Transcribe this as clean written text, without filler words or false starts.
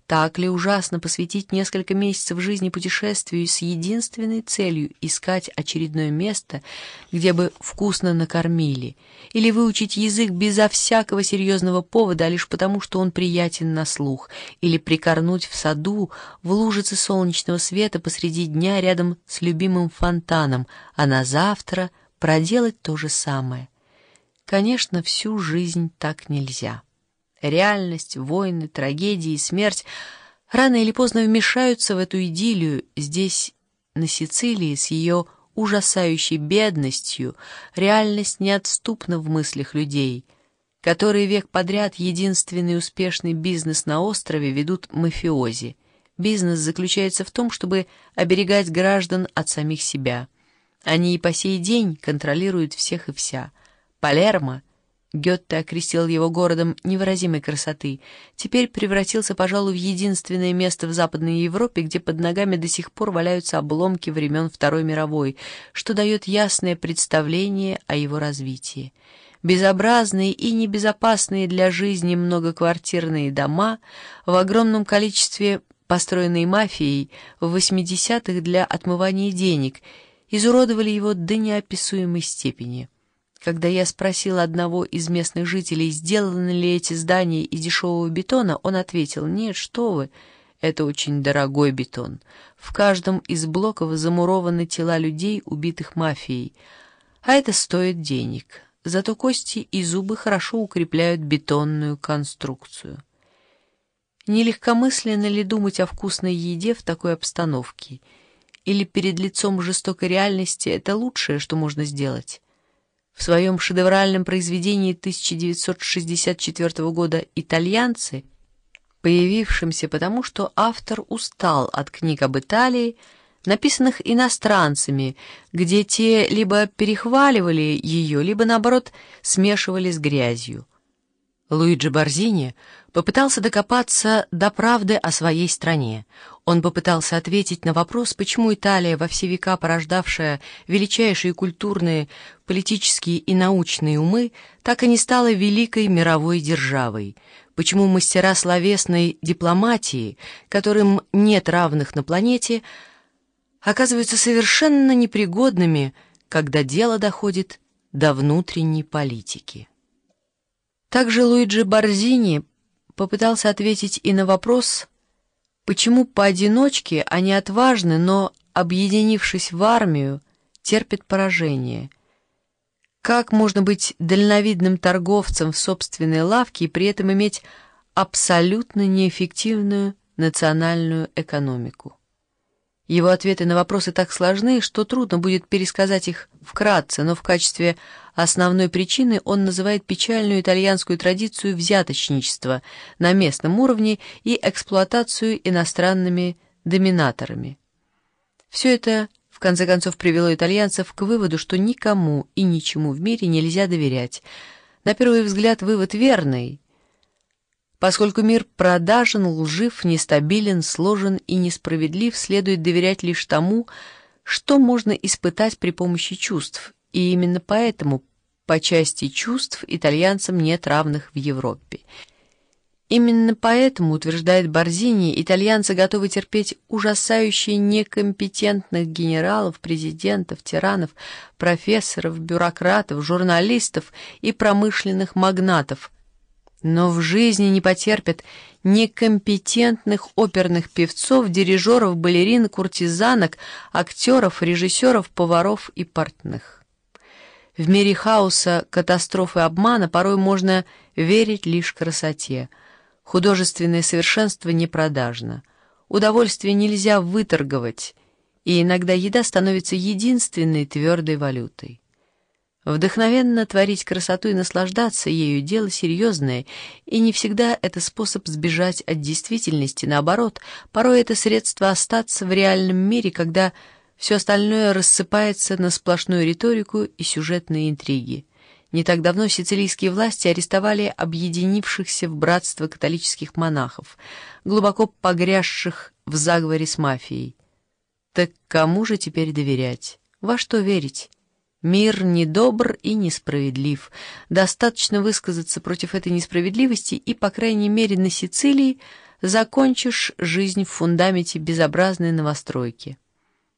Так ли ужасно посвятить несколько месяцев жизни путешествию с единственной целью искать очередное место, где бы вкусно накормили, или выучить язык безо всякого серьезного повода, а лишь потому, что он приятен на слух, или прикорнуть в саду в лужице солнечного света посреди дня рядом с любимым фонтаном, а на завтра проделать то же самое. Конечно, всю жизнь так нельзя. Реальность, войны, трагедии и смерть рано или поздно вмешаются в эту идиллию. Здесь, на Сицилии, с ее ужасающей бедностью, реальность неотступна в мыслях людей, которые век подряд единственный успешный бизнес на острове ведут мафиози. Бизнес заключается в том, чтобы оберегать граждан от самих себя. Они и по сей день контролируют всех и вся. Палермо, Гёте окрестил его городом невыразимой красоты, теперь превратился, пожалуй, в единственное место в Западной Европе, где под ногами до сих пор валяются обломки времен Второй мировой, что дает ясное представление о его развитии. Безобразные и небезопасные для жизни многоквартирные дома, в огромном количестве построенные мафией в 80-х для отмывания денег, изуродовали его до неописуемой степени. Когда я спросил одного из местных жителей, сделаны ли эти здания из дешевого бетона, он ответил: «Нет, что вы, это очень дорогой бетон. В каждом из блоков замурованы тела людей, убитых мафией. А это стоит денег. Зато кости и зубы хорошо укрепляют бетонную конструкцию». Нелегкомысленно ли думать о вкусной еде в такой обстановке? Или перед лицом жестокой реальности это лучшее, что можно сделать? В своем шедевральном произведении 1964 года «Итальянцы», появившемся потому, что автор устал от книг об Италии, написанных иностранцами, где те либо перехваливали ее, либо, наоборот, смешивали с грязью. Луиджи Борзини попытался докопаться до правды о своей стране. Он попытался ответить на вопрос, почему Италия, во все века порождавшая величайшие культурные, политические и научные умы, так и не стала великой мировой державой, почему мастера словесной дипломатии, которым нет равных на планете, оказываются совершенно непригодными, когда дело доходит до внутренней политики. Также Луиджи Борзини попытался ответить и на вопрос, почему поодиночке они отважны, но, объединившись в армию, терпят поражение. Как можно быть дальновидным торговцем в собственной лавке и при этом иметь абсолютно неэффективную национальную экономику? Его ответы на вопросы так сложны, что трудно будет пересказать их вкратце, но в качестве основной причины он называет печальную итальянскую традицию взяточничества на местном уровне и эксплуатацию иностранными доминаторами. Все это, в конце концов, привело итальянцев к выводу, что никому и ничему в мире нельзя доверять. На первый взгляд, вывод верный, поскольку мир продажен, лжив, нестабилен, сложен и несправедлив, следует доверять лишь тому, что можно испытать при помощи чувств, и именно поэтому по части чувств итальянцам нет равных в Европе. Именно поэтому, утверждает Борзини, итальянцы готовы терпеть ужасающие некомпетентных генералов, президентов, тиранов, профессоров, бюрократов, журналистов и промышленных магнатов, но в жизни не потерпят некомпетентных оперных певцов, дирижеров, балерин, куртизанок, актеров, режиссеров, поваров и портных. В мире хаоса, катастрофы и обмана порой можно верить лишь красоте. Художественное совершенство не продажно. Удовольствие нельзя выторговать, и иногда еда становится единственной твердой валютой. Вдохновенно творить красоту и наслаждаться ею — дело серьезное, и не всегда это способ сбежать от действительности. Наоборот, порой это средство остаться в реальном мире, когда все остальное рассыпается на сплошную риторику и сюжетные интриги. Не так давно сицилийские власти арестовали объединившихся в братство католических монахов, глубоко погрязших в заговоре с мафией. Так кому же теперь доверять? Во что верить? Мир недобр и несправедлив. Достаточно высказаться против этой несправедливости, и, по крайней мере, на Сицилии закончишь жизнь в фундаменте безобразной новостройки.